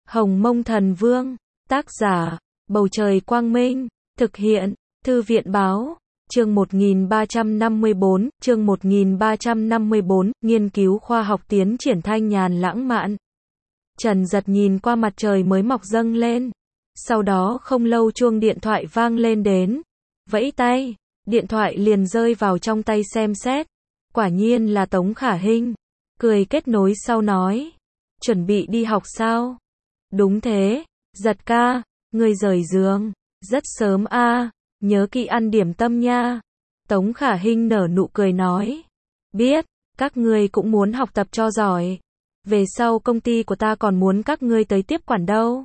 Hồng Mông Thần Vương, tác giả, Bầu Trời Quang Minh, thực hiện, Thư viện Báo, chương 1354, nghiên cứu khoa học tiến triển thanh nhàn lãng mạn. Trần Dật nhìn qua mặt trời mới mọc dâng lên. Sau đó không lâu chuông điện thoại vang lên đến. Vẫy tay, điện thoại liền rơi vào trong tay xem xét. Quả nhiên là Tống Khả Hinh. Cười kết nối sau nói. Chuẩn bị đi học sao? Đúng thế, Giật ca, ngươi rời giường. Rất sớm a, nhớ kỹ ăn điểm tâm nha. Tống Khả Hinh nở nụ cười nói. Biết, các ngươi cũng muốn học tập cho giỏi. Về sau công ty của ta còn muốn các ngươi tới tiếp quản đâu.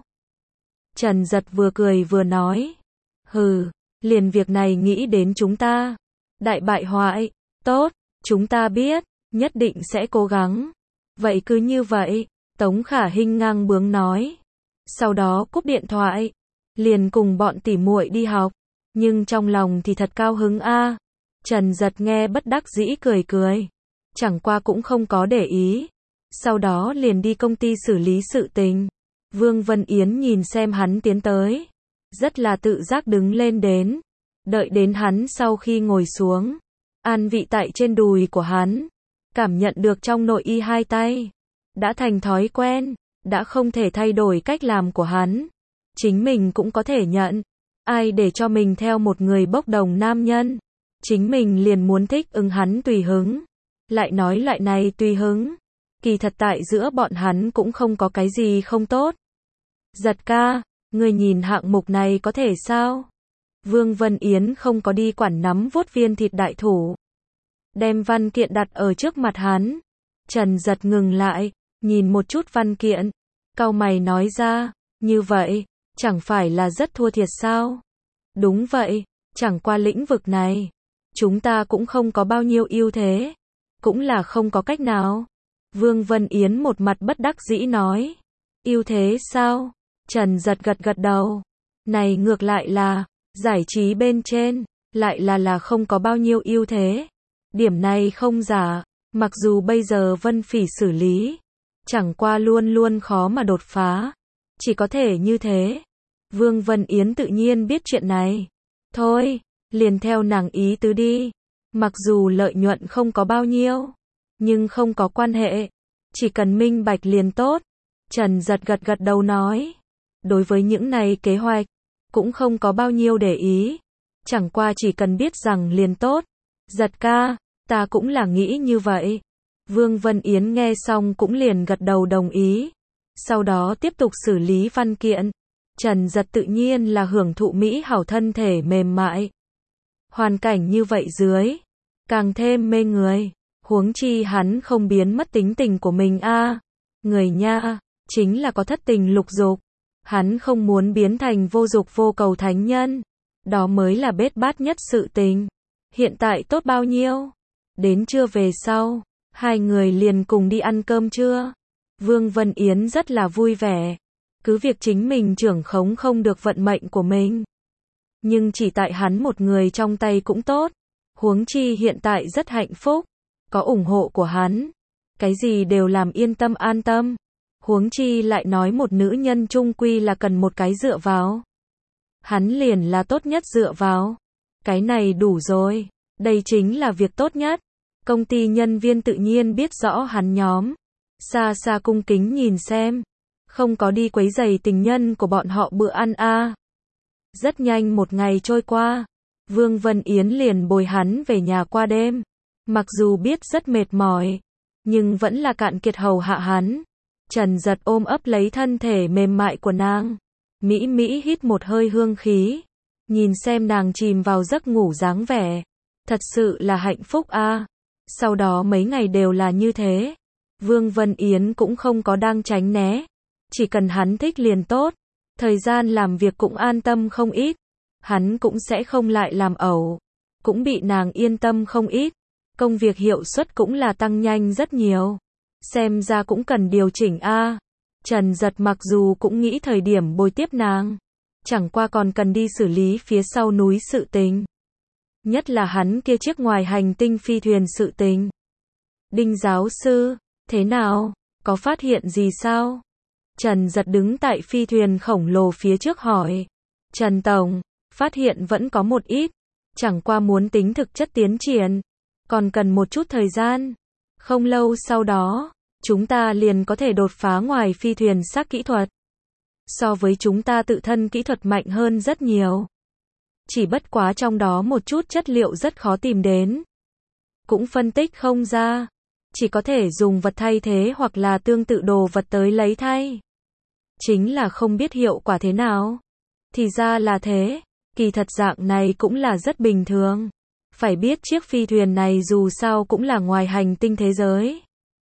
Trần Dật vừa cười vừa nói. Hừ, liền việc này nghĩ đến chúng ta. Đại bại hoại, tốt, chúng ta biết, nhất định sẽ cố gắng. Vậy cứ như vậy, Tống Khả Hinh ngang bướng nói. Sau đó cúp điện thoại, liền cùng bọn tỉ muội đi học. Nhưng trong lòng thì thật cao hứng a. Trần Dật nghe bất đắc dĩ cười cười. Chẳng qua cũng không có để ý. Sau đó liền đi công ty xử lý sự tình. Vương Vân Yến nhìn xem hắn tiến tới. Rất là tự giác đứng lên đến. Đợi đến hắn sau khi ngồi xuống. An vị tại trên đùi của hắn. Cảm nhận được trong nội y hai tay. Đã thành thói quen. Đã không thể thay đổi cách làm của hắn. Chính mình cũng có thể nhận. Ai để cho mình theo một người bốc đồng nam nhân. Chính mình liền muốn thích ứng hắn tùy hứng. Lại nói loại này tùy hứng. Kỳ thật tại giữa bọn hắn cũng không có cái gì không tốt. Giật ca, người nhìn hạng mục này có thể sao? Vương Vân Yến không có đi quản nắm vuốt viên thịt đại thủ. Đem văn kiện đặt ở trước mặt hắn. Trần Dật ngừng lại, nhìn một chút văn kiện. Cau mày nói ra, như vậy, chẳng phải là rất thua thiệt sao? Đúng vậy, chẳng qua lĩnh vực này. Chúng ta cũng không có bao nhiêu ưu thế. Cũng là không có cách nào. Vương Vân Yến một mặt bất đắc dĩ nói. Ưu thế sao? Trần Dật gật gật đầu. Này ngược lại là, giải trí bên trên, lại là không có bao nhiêu ưu thế. Điểm này không giả, mặc dù bây giờ Vân Phỉ xử lý, chẳng qua luôn luôn khó mà đột phá. Chỉ có thể như thế. Vương Vân Yến tự nhiên biết chuyện này. Thôi, liền theo nàng ý tứ đi. Mặc dù lợi nhuận không có bao nhiêu, nhưng không có quan hệ. Chỉ cần minh bạch liền tốt. Trần Dật gật gật đầu nói. Đối với những này kế hoạch, cũng không có bao nhiêu để ý. Chẳng qua chỉ cần biết rằng liền tốt. Dật ca, ta cũng là nghĩ như vậy. Vương Vân Yến nghe xong cũng liền gật đầu đồng ý. Sau đó tiếp tục xử lý văn kiện. Trần Dật tự nhiên là hưởng thụ mỹ hảo thân thể mềm mại. Hoàn cảnh như vậy dưới, càng thêm mê người. Huống chi hắn không biến mất tính tình của mình a. Người nha, chính là có thất tình lục dục. Hắn không muốn biến thành vô dục vô cầu thánh nhân. Đó mới là bết bát nhất sự tình. Hiện tại tốt bao nhiêu? Đến trưa về sau, hai người liền cùng đi ăn cơm trưa. Vương Vân Yến rất là vui vẻ. Cứ việc chính mình trưởng khống không được vận mệnh của mình. Nhưng chỉ tại hắn một người trong tay cũng tốt. Huống chi hiện tại rất hạnh phúc. Có ủng hộ của hắn. Cái gì đều làm yên tâm an tâm. Huống chi lại nói một nữ nhân chung quy là cần một cái dựa vào. Hắn liền là tốt nhất dựa vào. Cái này đủ rồi. Đây chính là việc tốt nhất. Công ty nhân viên tự nhiên biết rõ hắn nhóm. Xa xa cung kính nhìn xem. Không có đi quấy rầy tình nhân của bọn họ bữa ăn a. Rất nhanh một ngày trôi qua. Vương Vân Yến liền bồi hắn về nhà qua đêm. Mặc dù biết rất mệt mỏi, nhưng vẫn là cạn kiệt hầu hạ hắn. Trần Dật ôm ấp lấy thân thể mềm mại của nàng. Mỹ Mỹ hít một hơi hương khí. Nhìn xem nàng chìm vào giấc ngủ dáng vẻ. Thật sự là hạnh phúc a. Sau đó mấy ngày đều là như thế. Vương Vân Yến cũng không có đang tránh né. Chỉ cần hắn thích liền tốt. Thời gian làm việc cũng an tâm không ít. Hắn cũng sẽ không lại làm ẩu. Cũng bị nàng yên tâm không ít. Công việc hiệu suất cũng là tăng nhanh rất nhiều. Xem ra cũng cần điều chỉnh a. Trần Dật mặc dù cũng nghĩ thời điểm bồi tiếp nàng. Chẳng qua còn cần đi xử lý phía sau núi sự tình. Nhất là hắn kia chiếc ngoài hành tinh phi thuyền sự tình. Đinh giáo sư, thế nào? Có phát hiện gì sao? Trần Giật đứng tại phi thuyền khổng lồ phía trước hỏi. Trần Tổng, phát hiện vẫn có một ít, chẳng qua muốn tính thực chất tiến triển, còn cần một chút thời gian. Không lâu sau đó, chúng ta liền có thể đột phá ngoài phi thuyền xác kỹ thuật. So với chúng ta tự thân kỹ thuật mạnh hơn rất nhiều. Chỉ bất quá trong đó một chút chất liệu rất khó tìm đến. Cũng phân tích không ra. Chỉ có thể dùng vật thay thế hoặc là tương tự đồ vật tới lấy thay. Chính là không biết hiệu quả thế nào. Thì ra là thế. Kỳ thật dạng này cũng là rất bình thường. Phải biết chiếc phi thuyền này dù sao cũng là ngoài hành tinh thế giới.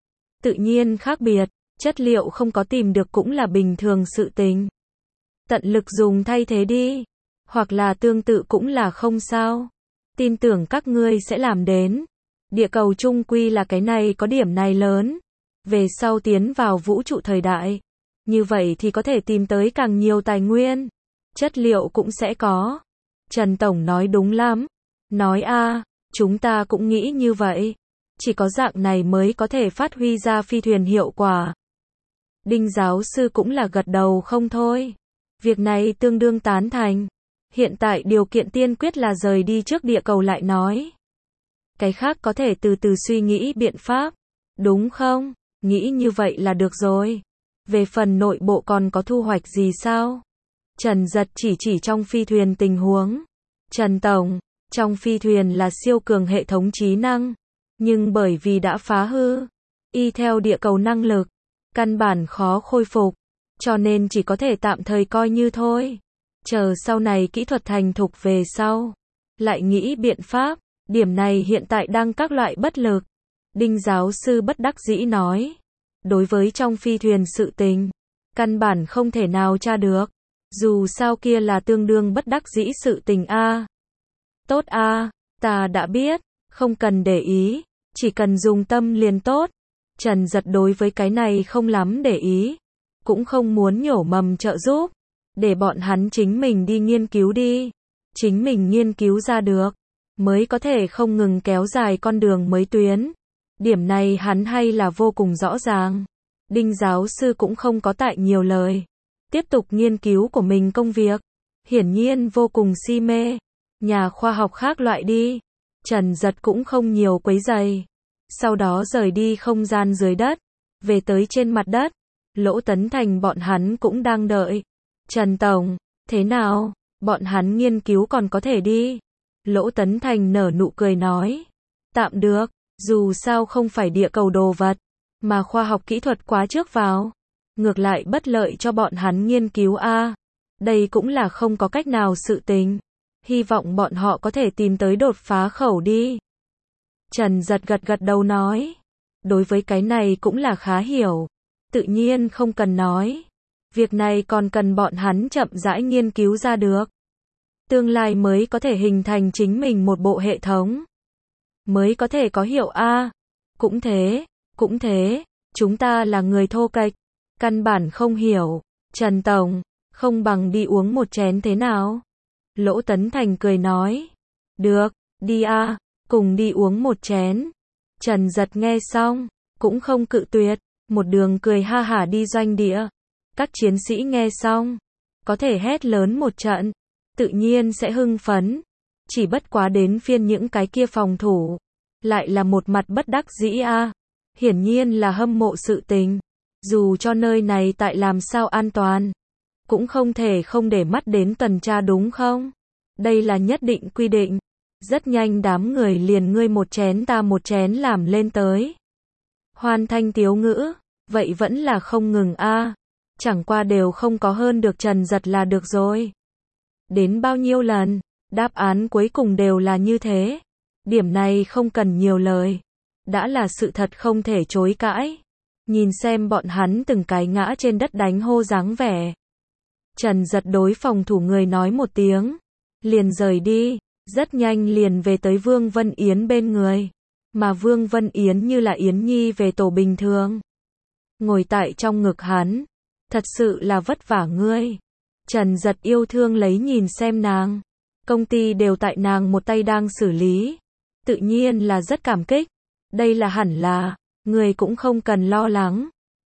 Tự nhiên khác biệt, chất liệu không có tìm được cũng là bình thường sự tình. Tận lực dùng thay thế đi. Hoặc là tương tự cũng là không sao. Tin tưởng các ngươi sẽ làm đến. Địa cầu chung quy là cái này có điểm này lớn. Về sau tiến vào vũ trụ thời đại. Như vậy thì có thể tìm tới càng nhiều tài nguyên. Chất liệu cũng sẽ có. Trần Tổng nói đúng lắm. Nói a, chúng ta cũng nghĩ như vậy. Chỉ có dạng này mới có thể phát huy ra phi thuyền hiệu quả. Đinh giáo sư cũng là gật đầu không thôi. Việc này tương đương tán thành. Hiện tại điều kiện tiên quyết là rời đi trước địa cầu lại nói. Cái khác có thể từ từ suy nghĩ biện pháp. Đúng không? Nghĩ như vậy là được rồi. Về phần nội bộ còn có thu hoạch gì sao? Trần Giật chỉ trong phi thuyền tình huống. Trần Tổng, trong phi thuyền là siêu cường hệ thống trí năng. Nhưng bởi vì đã phá hư, y theo địa cầu năng lực, căn bản khó khôi phục. Cho nên chỉ có thể tạm thời coi như thôi. Chờ sau này kỹ thuật thành thục về sau. Lại nghĩ biện pháp. Điểm này hiện tại đang các loại bất lực. Đinh giáo sư bất đắc dĩ nói. Đối với trong phi thuyền sự tình, căn bản không thể nào tra được. Dù sao kia là tương đương bất đắc dĩ sự tình a. Tốt a, ta đã biết, không cần để ý, chỉ cần dùng tâm liền tốt. Trần Giật đối với cái này không lắm để ý, cũng không muốn nhổ mầm trợ giúp, để bọn hắn chính mình đi nghiên cứu đi. Chính mình nghiên cứu ra được, mới có thể không ngừng kéo dài con đường mới tuyến. Điểm này hắn hay là vô cùng rõ ràng. Đinh giáo sư cũng không có tại nhiều lời. Tiếp tục nghiên cứu của mình công việc. Hiển nhiên vô cùng si mê. Nhà khoa học khác loại đi. Trần Giật cũng không nhiều quấy rầy. Sau đó rời đi không gian dưới đất. Về tới trên mặt đất. Lỗ Tấn Thành bọn hắn cũng đang đợi. Trần Tổng, thế nào? Bọn hắn nghiên cứu còn có thể đi. Lỗ Tấn Thành nở nụ cười nói. Tạm được, dù sao không phải địa cầu đồ vật, mà khoa học kỹ thuật quá trước vào. Ngược lại bất lợi cho bọn hắn nghiên cứu a. Đây cũng là không có cách nào sự tình. Hy vọng bọn họ có thể tìm tới đột phá khẩu đi. Trần Giật gật đầu nói. Đối với cái này cũng là khá hiểu. Tự nhiên không cần nói. Việc này còn cần bọn hắn chậm rãi nghiên cứu ra được. Tương lai mới có thể hình thành chính mình một bộ hệ thống. Mới có thể có hiệu a. Cũng thế, chúng ta là người thô kệch, căn bản không hiểu. Trần Tổng, không bằng đi uống một chén thế nào? Lỗ Tấn Thành cười nói. Được, đi a, cùng đi uống một chén. Trần Giật nghe xong, cũng không cự tuyệt, một đường cười ha hả đi doanh địa. Các chiến sĩ nghe xong, có thể hét lớn một trận, tự nhiên sẽ hưng phấn. Chỉ bất quá đến phiên những cái kia phòng thủ, lại là một mặt bất đắc dĩ a. Hiển nhiên là hâm mộ sự tình. Dù cho nơi này tại làm sao an toàn, cũng không thể không để mắt đến tuần tra đúng không? Đây là nhất định quy định. Rất nhanh đám người liền ngươi một chén ta một chén làm lên tới. Hoan thanh tiếu ngữ, vậy vẫn là không ngừng a. Chẳng qua đều không có hơn được Trần Giật là được rồi. Đến bao nhiêu lần, đáp án cuối cùng đều là như thế. Điểm này không cần nhiều lời. Đã là sự thật không thể chối cãi. Nhìn xem bọn hắn từng cái ngã trên đất đánh hô dáng vẻ. Trần Giật đối phòng thủ người nói một tiếng. Liền rời đi. Rất nhanh liền về tới Vương Vân Yến bên người. Mà Vương Vân Yến như là Yến Nhi về tổ bình thường. Ngồi tại trong ngực hắn. Thật sự là vất vả ngươi. Trần Giật yêu thương lấy nhìn xem nàng. Công ty đều tại nàng một tay đang xử lý. Tự nhiên là rất cảm kích. Đây là hẳn là, người cũng không cần lo lắng.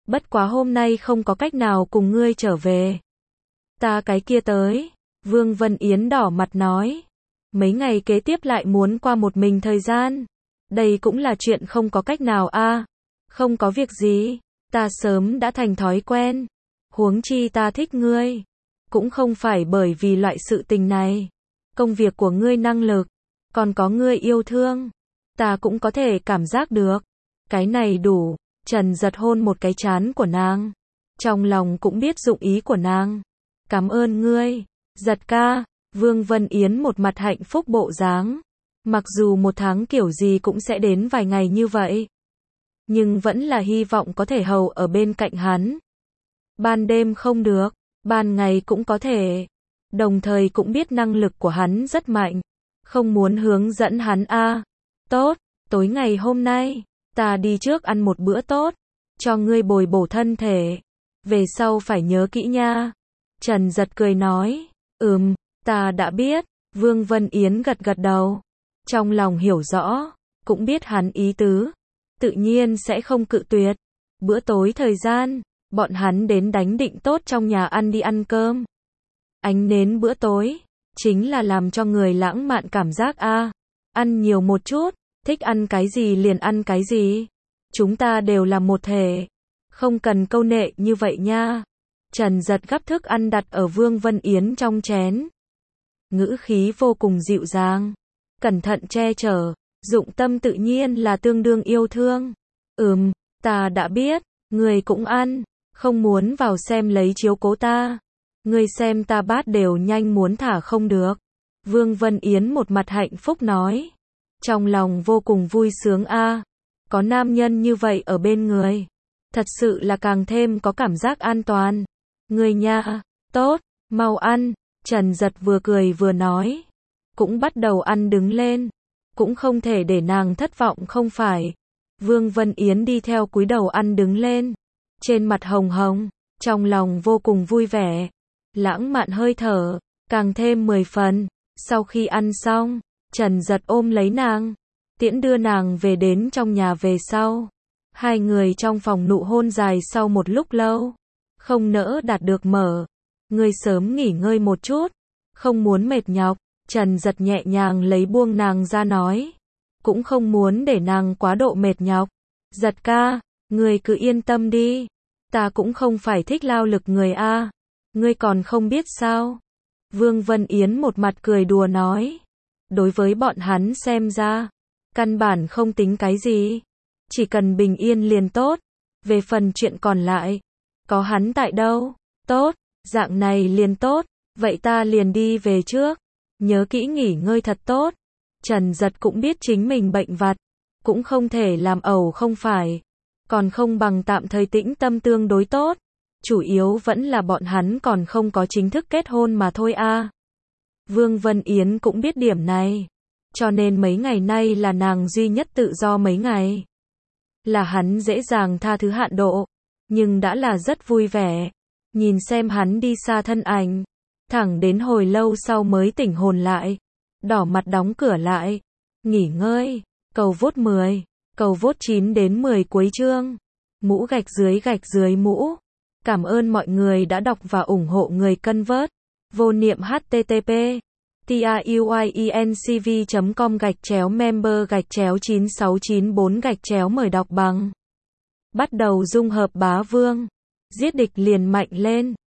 Bất quá hôm nay không có cách nào cùng ngươi trở về. Ta cái kia tới. Vương Vân Yến đỏ mặt nói. Mấy ngày kế tiếp lại muốn qua một mình thời gian. Đây cũng là chuyện không có cách nào a. Không có việc gì. Ta sớm đã thành thói quen. Huống chi ta thích ngươi. Cũng không phải bởi vì loại sự tình này. Công việc của ngươi năng lực. Còn có ngươi yêu thương. Ta cũng có thể cảm giác được. Cái này đủ. Trần giật hôn một cái trán của nàng. Trong lòng cũng biết dụng ý của nàng. Cảm ơn ngươi. Giật ca. Vương Vân Yến một mặt hạnh phúc bộ dáng. Mặc dù một tháng kiểu gì cũng sẽ đến vài ngày như vậy. Nhưng vẫn là hy vọng có thể hầu ở bên cạnh hắn. Ban đêm không được. Ban ngày cũng có thể. Đồng thời cũng biết năng lực của hắn rất mạnh. Không muốn hướng dẫn hắn a. Tốt. Tối ngày hôm nay. Ta đi trước ăn một bữa tốt. Cho ngươi bồi bổ thân thể. Về sau phải nhớ kỹ nha. Trần giật cười nói. Ta đã biết. Vương Vân Yến gật gật đầu. Trong lòng hiểu rõ. Cũng biết hắn ý tứ. Tự nhiên sẽ không cự tuyệt. Bữa tối thời gian. Bọn hắn đến đánh định tốt trong nhà ăn đi ăn cơm. Ánh nến bữa tối. Chính là làm cho người lãng mạn cảm giác a. Ăn nhiều một chút. Thích ăn cái gì liền ăn cái gì. Chúng ta đều là một thể. Không cần câu nệ như vậy nha. Trần giật gắp thức ăn đặt ở Vương Vân Yến trong chén. Ngữ khí vô cùng dịu dàng. Cẩn thận che chở. Dụng tâm tự nhiên là tương đương yêu thương. Ta đã biết. Người cũng ăn. Không muốn vào xem lấy chiếu cố ta. Người xem ta bát đều nhanh muốn thả không được. Vương Vân Yến một mặt hạnh phúc nói. Trong lòng vô cùng vui sướng a. Có nam nhân như vậy ở bên người. Thật sự là càng thêm có cảm giác an toàn. Người nha. Tốt. Mau ăn. Trần giật vừa cười vừa nói. Cũng bắt đầu ăn đứng lên. Cũng không thể để nàng thất vọng không phải. Vương Vân Yến đi theo cúi đầu ăn đứng lên. Trên mặt hồng hồng. Trong lòng vô cùng vui vẻ. Lãng mạn hơi thở. Càng thêm 10 phần. Sau khi ăn xong. Trần giật ôm lấy nàng. Tiễn đưa nàng về đến trong nhà về sau. Hai người trong phòng nụ hôn dài sau một lúc lâu. Không nỡ đạt được mở. Ngươi sớm nghỉ ngơi một chút. Không muốn mệt nhọc. Trần giật nhẹ nhàng lấy buông nàng ra nói. Cũng không muốn để nàng quá độ mệt nhọc. Giật ca. Ngươi cứ yên tâm đi. Ta cũng không phải thích lao lực người a. Ngươi còn không biết sao. Vương Vân Yến một mặt cười đùa nói. Đối với bọn hắn xem ra. Căn bản không tính cái gì. Chỉ cần bình yên liền tốt. Về phần chuyện còn lại. Có hắn tại đâu. Tốt. Dạng này liền tốt. Vậy ta liền đi về trước. Nhớ kỹ nghỉ ngơi thật tốt. Trần giật cũng biết chính mình bệnh vặt. Cũng không thể làm ẩu không phải. Còn không bằng tạm thời tĩnh tâm tương đối tốt. Chủ yếu vẫn là bọn hắn còn không có chính thức kết hôn mà thôi a. Vương Vân Yến cũng biết điểm này. Cho nên mấy ngày nay là nàng duy nhất tự do mấy ngày. Là hắn dễ dàng tha thứ hạn độ. Nhưng đã là rất vui vẻ. Nhìn xem hắn đi xa thân ảnh. Thẳng đến hồi lâu sau mới tỉnh hồn lại. Đỏ mặt đóng cửa lại. Nghỉ ngơi. Cầu vốt 10. Cầu vốt 9 đến 10 cuối chương. Mũ gạch dưới mũ. Cảm ơn mọi người đã đọc và ủng hộ người cân vớt. Vô niệm http truyencv.com/member/9694 mời đọc bằng. Bắt đầu dung hợp bá vương. Giết địch liền mạnh lên.